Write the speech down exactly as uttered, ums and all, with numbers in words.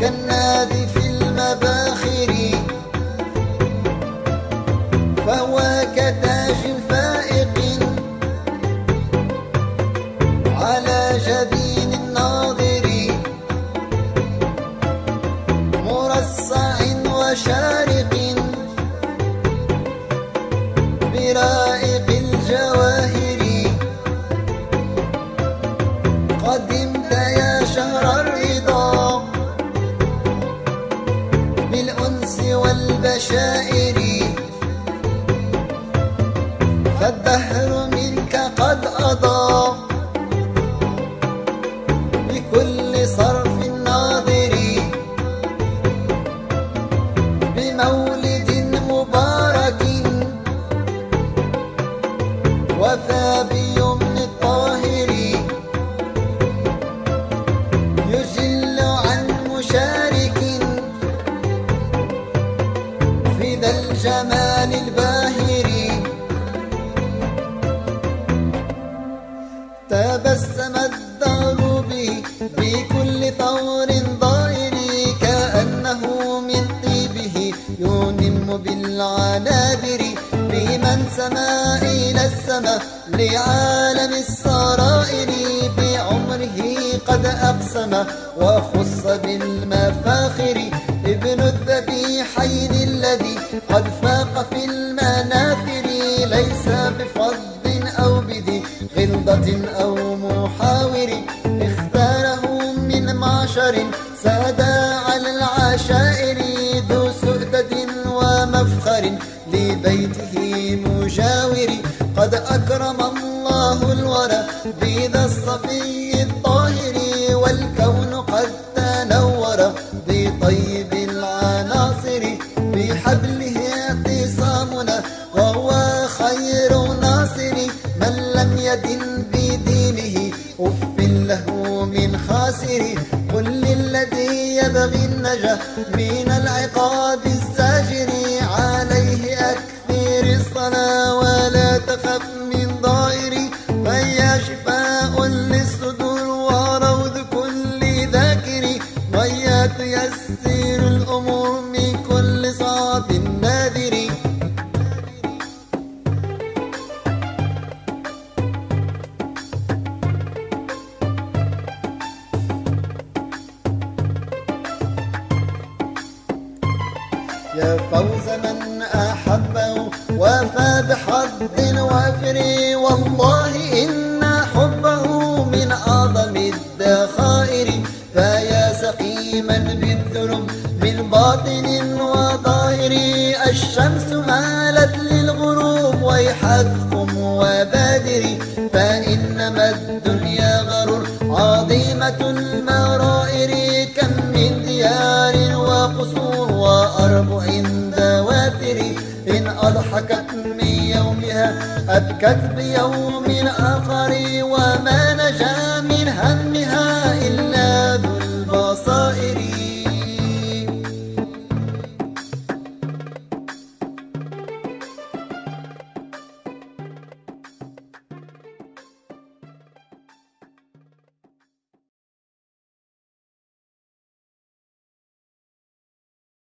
كالنادي في المباخر، فهو كتاج فائق على جبين الناظر، مرصع وشارق برائق الجواهر. قدمت يا شهر الرضا بالأنس والبشائر، فالدهر منك قد أضاء بكل صرف الناظر، بمولد مبارك وفى بيمن الطاهر، يجل عن مشارك في ذا الجمال الباهر. تبسم الدهر به بكل طور ضائر، كأنه من طيبه ينم بالعنابر، بمن سما إلى السماء لعالم السرائر، بعمره قد أقسم وخص بالمفاخر، ابن الذبيحين الذي قد فاق في المناثر، ليس بفض أو بذي غلظة أو محاور، اختاره من معشر سادا على العشائر، ذو سؤدد ومفخر لبيته مجاور، قد أكرم الله الورى بذا الصفي الطاهر، والكون قد تنور بطيب العناصر، بحبله اعتصامنا وهو خير ناصر، من لم يدن بدينه أف له من خاسر، قل للذي يبغي النجاة من العقاب الزاجر، عليه أكثر الصلاة ولا تخف من ضائر، فهي شفاء للصدور وروض كل ذاكر، وهي تيسر الأمور من كل صعب ناذر. يا فوز من أحبه وفى بحظ وافر، والله إن حبه من أعظم الذخائر، فيا سقيما بالذنوب من باطن وظاهر، الشمس مالت للغروب ويحكم وبادر، فإنما الدنيا غرور عظيمة المرائر، كم من ديار وقصور وأربع دواتر، إن أضحكت من يومها أبكت بيوم آخر، وما